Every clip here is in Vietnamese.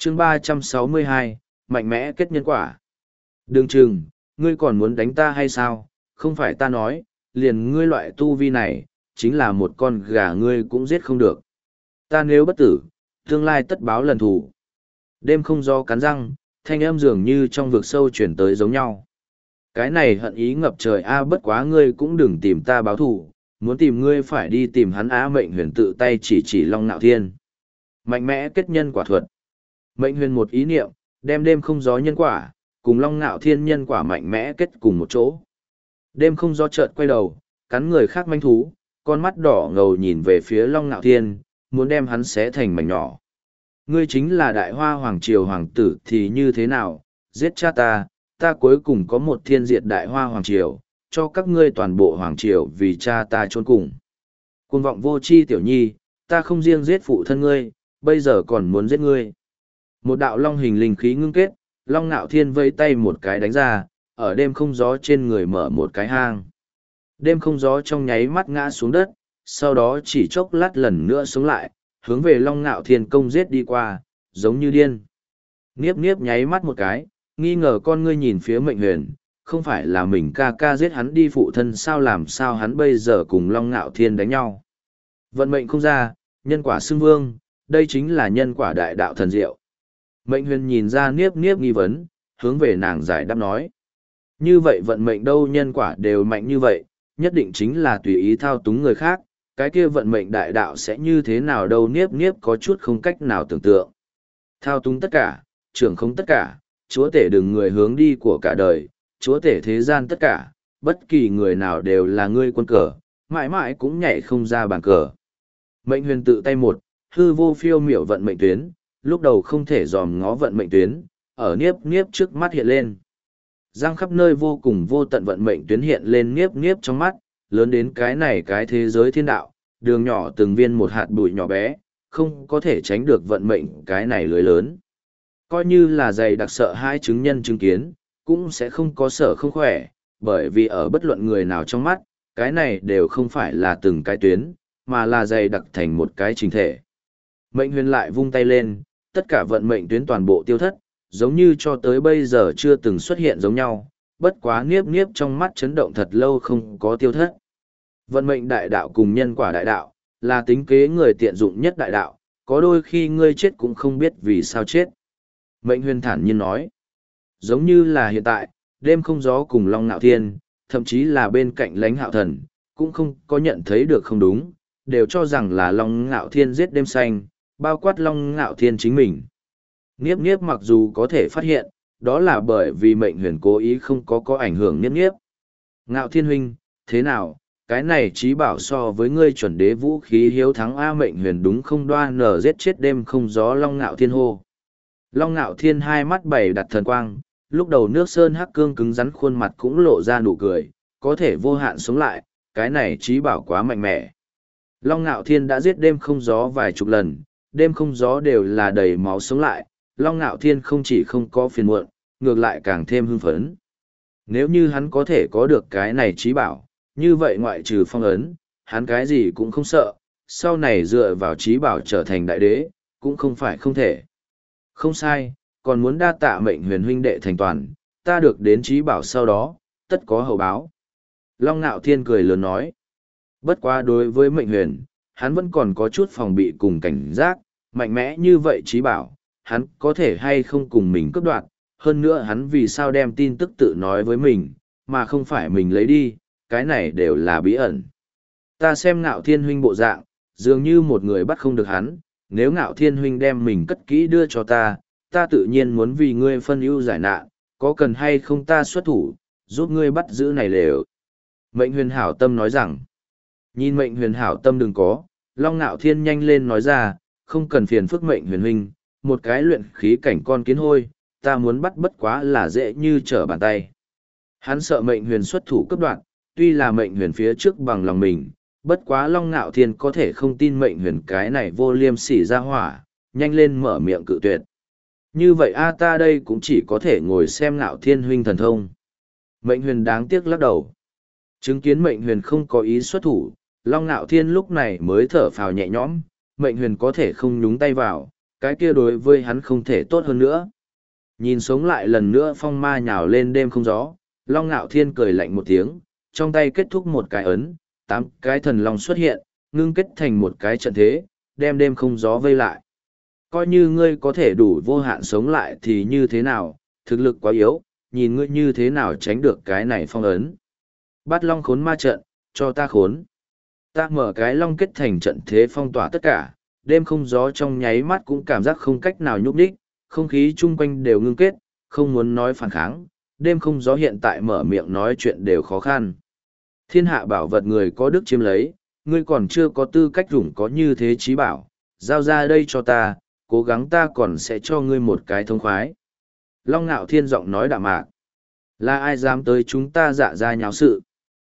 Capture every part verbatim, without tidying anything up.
chương ba trăm sáu mươi hai, mạnh mẽ kết nhân quả. Đường chừng, ngươi còn muốn đánh ta hay sao? Không phải ta nói, liền ngươi loại tu vi này, chính là một con gà ngươi cũng giết không được. Ta nếu bất tử, tương lai tất báo lần thù. Đêm không do cắn răng, thanh âm dường như trong vực sâu chuyển tới giống nhau. Cái này hận ý ngập trời a bất quá ngươi cũng đừng tìm ta báo thù, muốn tìm ngươi phải đi tìm hắn á mệnh huyền tự tay chỉ chỉ Long Nạo Thiên. Mạnh mẽ kết nhân quả thuật. Mệnh huyền một ý niệm, đem đêm không gió nhân quả, cùng Long Nạo Thiên nhân quả mạnh mẽ kết cùng một chỗ. Đêm không gió chợt quay đầu, cắn người khác manh thú, con mắt đỏ ngầu nhìn về phía Long Nạo Thiên, muốn đem hắn xé thành mảnh nhỏ. Ngươi chính là đại hoa hoàng triều hoàng tử thì như thế nào, giết cha ta, ta cuối cùng có một thiên diệt đại hoa hoàng triều, cho các ngươi toàn bộ hoàng triều vì cha ta trốn cùng. Cuồng vọng vô chi tiểu nhi, ta không riêng giết phụ thân ngươi, bây giờ còn muốn giết ngươi. Một đạo long hình linh khí ngưng kết, Long Nạo Thiên vẫy tay một cái đánh ra, ở đêm không gió trên người mở một cái hang. Đêm không gió trong nháy mắt ngã xuống đất, sau đó chỉ chốc lát lần nữa sống lại, hướng về Long Nạo Thiên công giết đi qua, giống như điên. Niếp niếp nháy mắt một cái, nghi ngờ con ngươi nhìn phía mệnh huyền, không phải là mình ca ca giết hắn đi phụ thân sao làm sao hắn bây giờ cùng Long Nạo Thiên đánh nhau. Vận mệnh không ra, nhân quả xưng vương, đây chính là nhân quả đại đạo thần diệu. Mệnh huyền nhìn ra niếp niếp nghi vấn, hướng về nàng giải đáp nói. Như vậy vận mệnh đâu nhân quả đều mạnh như vậy, nhất định chính là tùy ý thao túng người khác, cái kia vận mệnh đại đạo sẽ như thế nào đâu niếp niếp có chút không cách nào tưởng tượng. Thao túng tất cả, trưởng không tất cả, chúa tể đừng người hướng đi của cả đời, chúa tể thế gian tất cả, bất kỳ người nào đều là ngươi quân cờ, mãi mãi cũng nhảy không ra bàn cờ. Mệnh huyền tự tay một, hư vô phiêu miểu vận mệnh tuyến, lúc đầu không thể dòm ngó vận mệnh tuyến, ở niếp niếp trước mắt hiện lên. Giang khắp nơi vô cùng vô tận vận mệnh tuyến hiện lên niếp niếp trong mắt, lớn đến cái này cái thế giới thiên đạo, đường nhỏ từng viên một hạt bụi nhỏ bé, không có thể tránh được vận mệnh cái này lưới lớn. Coi như là dày đặc sợ hai chứng nhân chứng kiến, cũng sẽ không có sợ không khỏe, bởi vì ở bất luận người nào trong mắt, cái này đều không phải là từng cái tuyến, mà là dày đặc thành một cái trình thể. Mệnh huyền lại vung tay lên, tất cả vận mệnh tuyến toàn bộ tiêu thất, giống như cho tới bây giờ chưa từng xuất hiện giống nhau, bất quá niếp niếp trong mắt chấn động thật lâu không có tiêu thất. Vận mệnh đại đạo cùng nhân quả đại đạo, là tính kế người tiện dụng nhất đại đạo, có đôi khi ngươi chết cũng không biết vì sao chết. Mệnh huyền thản nhiên nói, giống như là hiện tại, đêm không gió cùng Long Nạo Thiên, thậm chí là bên cạnh lãnh hạo thần, cũng không có nhận thấy được không đúng, đều cho rằng là Long Nạo Thiên giết đêm xanh, bao quát Long Nạo Thiên chính mình. Niếp niếp mặc dù có thể phát hiện, đó là bởi vì mệnh huyền cố ý không có có ảnh hưởng niếp niếp. Ngạo Thiên huynh, thế nào, cái này trí bảo so với ngươi chuẩn đế vũ khí hiếu thắng A mệnh huyền đúng không đoan nở giết chết đêm không gió Long Ngạo Thiên hô. Long Ngạo Thiên hai mắt bảy đặt thần quang, lúc đầu nước sơn hắc cương cứng rắn khuôn mặt cũng lộ ra nụ cười, có thể vô hạn sống lại, cái này trí bảo quá mạnh mẽ. Long Ngạo Thiên đã giết đêm không gió vài chục lần, đêm không gió đều là đầy máu sống lại, Long Ngạo Thiên không chỉ không có phiền muộn, ngược lại càng thêm hưng phấn. Nếu như hắn có thể có được cái này trí bảo, như vậy ngoại trừ phong ấn, hắn cái gì cũng không sợ, sau này dựa vào trí bảo trở thành đại đế, cũng không phải không thể. Không sai, còn muốn đa tạ mệnh huyền huynh đệ thành toàn, ta được đến trí bảo sau đó, tất có hậu báo. Long Nạo Thiên cười lớn nói. Bất quá đối với mệnh huyền, hắn vẫn còn có chút phòng bị cùng cảnh giác, mạnh mẽ như vậy trí bảo, hắn có thể hay không cùng mình cướp đoạt, hơn nữa hắn vì sao đem tin tức tự nói với mình, mà không phải mình lấy đi, cái này đều là bí ẩn. Ta xem Ngạo Thiên huynh bộ dạng, dường như một người bắt không được hắn, nếu Ngạo Thiên huynh đem mình cất kỹ đưa cho ta, ta tự nhiên muốn vì ngươi phân ưu giải nạn, có cần hay không ta xuất thủ, giúp ngươi bắt giữ này lều. Mệnh huyền hảo tâm nói rằng, nhìn mệnh huyền hảo tâm đừng có, Long Ngạo Thiên nhanh lên nói ra, không cần phiền phức mệnh huyền huynh, một cái luyện khí cảnh con kiến hôi, ta muốn bắt bất quá là dễ như trở bàn tay. Hắn sợ mệnh huyền xuất thủ cấp đoạn, tuy là mệnh huyền phía trước bằng lòng mình, bất quá Long Ngạo Thiên có thể không tin mệnh huyền cái này vô liêm sỉ ra hỏa, nhanh lên mở miệng cự tuyệt. Như vậy a ta đây cũng chỉ có thể ngồi xem Ngạo Thiên huynh thần thông. Mệnh huyền đáng tiếc lắc đầu. Chứng kiến mệnh huyền không có ý xuất thủ, Long Ngạo Thiên lúc này mới thở phào nhẹ nhõm, mệnh huyền có thể không nhúng tay vào, cái kia đối với hắn không thể tốt hơn nữa. Nhìn sống lại lần nữa phong ma nhào lên đêm không gió, Long Nạo Thiên cười lạnh một tiếng, trong tay kết thúc một cái ấn, tám cái thần long xuất hiện, ngưng kết thành một cái trận thế, đem đêm không gió vây lại. Coi như ngươi có thể đủ vô hạn sống lại thì như thế nào, thực lực quá yếu, nhìn ngươi như thế nào tránh được cái này phong ấn. Bát long khốn ma trận, cho ta khốn. Ta mở cái long kết thành trận thế phong tỏa tất cả, đêm không gió trong nháy mắt cũng cảm giác không cách nào nhúc đích, không khí chung quanh đều ngưng kết, không muốn nói phản kháng, đêm không gió hiện tại mở miệng nói chuyện đều khó khăn. Thiên hạ bảo vật người có đức chiếm lấy, ngươi còn chưa có tư cách rủng có như thế trí bảo, giao ra đây cho ta, cố gắng ta còn sẽ cho ngươi một cái thông khoái. Long Nạo Thiên giọng nói đạm mạc. Là ai dám tới chúng ta dạ ra nháo sự?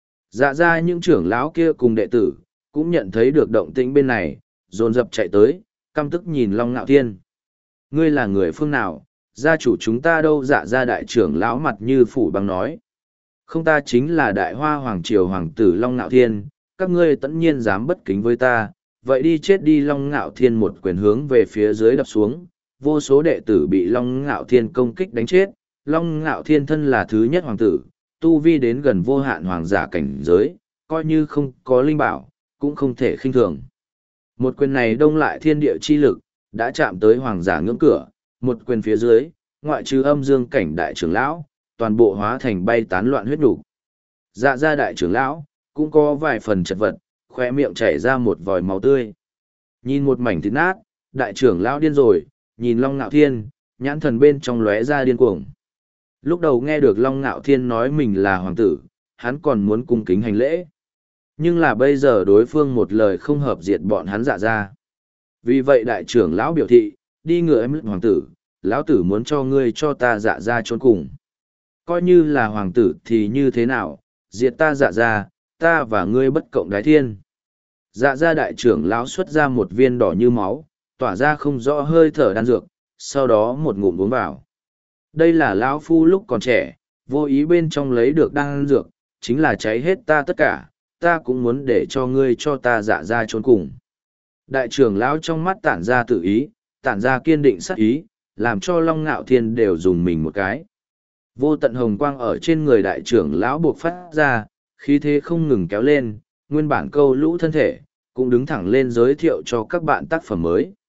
Dạ ra những trưởng lão kia cùng đệ tử, cũng nhận thấy được động tĩnh bên này, dồn dập chạy tới, căm tức nhìn Long Nạo Thiên. Ngươi là người phương nào, gia chủ chúng ta đâu? Dạ ra đại trưởng lão mặt như phủ băng nói. Không, ta chính là đại hoa hoàng triều hoàng tử Long Nạo Thiên, các ngươi tất nhiên dám bất kính với ta, vậy đi chết đi. Long Nạo Thiên một quyền hướng về phía dưới đập xuống, vô số đệ tử bị Long Nạo Thiên công kích đánh chết. Long Nạo Thiên thân là thứ nhất hoàng tử, tu vi đến gần vô hạn hoàng giả cảnh giới, coi như không có linh bảo, cũng không thể khinh thường. Một quyền này đông lại thiên địa chi lực, đã chạm tới hoàng giả ngưỡng cửa, một quyền phía dưới, ngoại trừ âm dương cảnh đại trưởng lão, toàn bộ hóa thành bay tán loạn huyết đủ. Dạ ra đại trưởng lão, cũng có vài phần chật vật, khoe miệng chảy ra một vòi máu tươi. Nhìn một mảnh thịt nát, đại trưởng lão điên rồi, nhìn Long Nạo Thiên, nhãn thần bên trong lóe ra điên cuồng. Lúc đầu nghe được Long Nạo Thiên nói mình là hoàng tử, hắn còn muốn cung kính hành lễ. Nhưng là bây giờ đối phương một lời không hợp diệt bọn hắn dạ ra. Vì vậy đại trưởng lão biểu thị, đi ngựa em hoàng tử, lão tử muốn cho ngươi cho ta dạ ra trốn cùng. Coi như là hoàng tử thì như thế nào, diệt ta dạ ra, ta và ngươi bất cộng đái thiên. Dạ ra đại trưởng lão xuất ra một viên đỏ như máu, tỏa ra không rõ hơi thở đan dược, sau đó một ngụm uống vào. Đây là lão phu lúc còn trẻ, vô ý bên trong lấy được đan dược, chính là cháy hết ta tất cả, ta cũng muốn để cho ngươi cho ta dạ ra trốn cùng. Đại trưởng lão trong mắt tản ra tự ý, tản ra kiên định sát ý, làm cho Long Nạo Thiên đều dùng mình một cái. Vô tận hồng quang ở trên người đại trưởng lão buộc phát ra, khí thế không ngừng kéo lên, nguyên bản câu lũ thân thể, cũng đứng thẳng lên giới thiệu cho các bạn tác phẩm mới.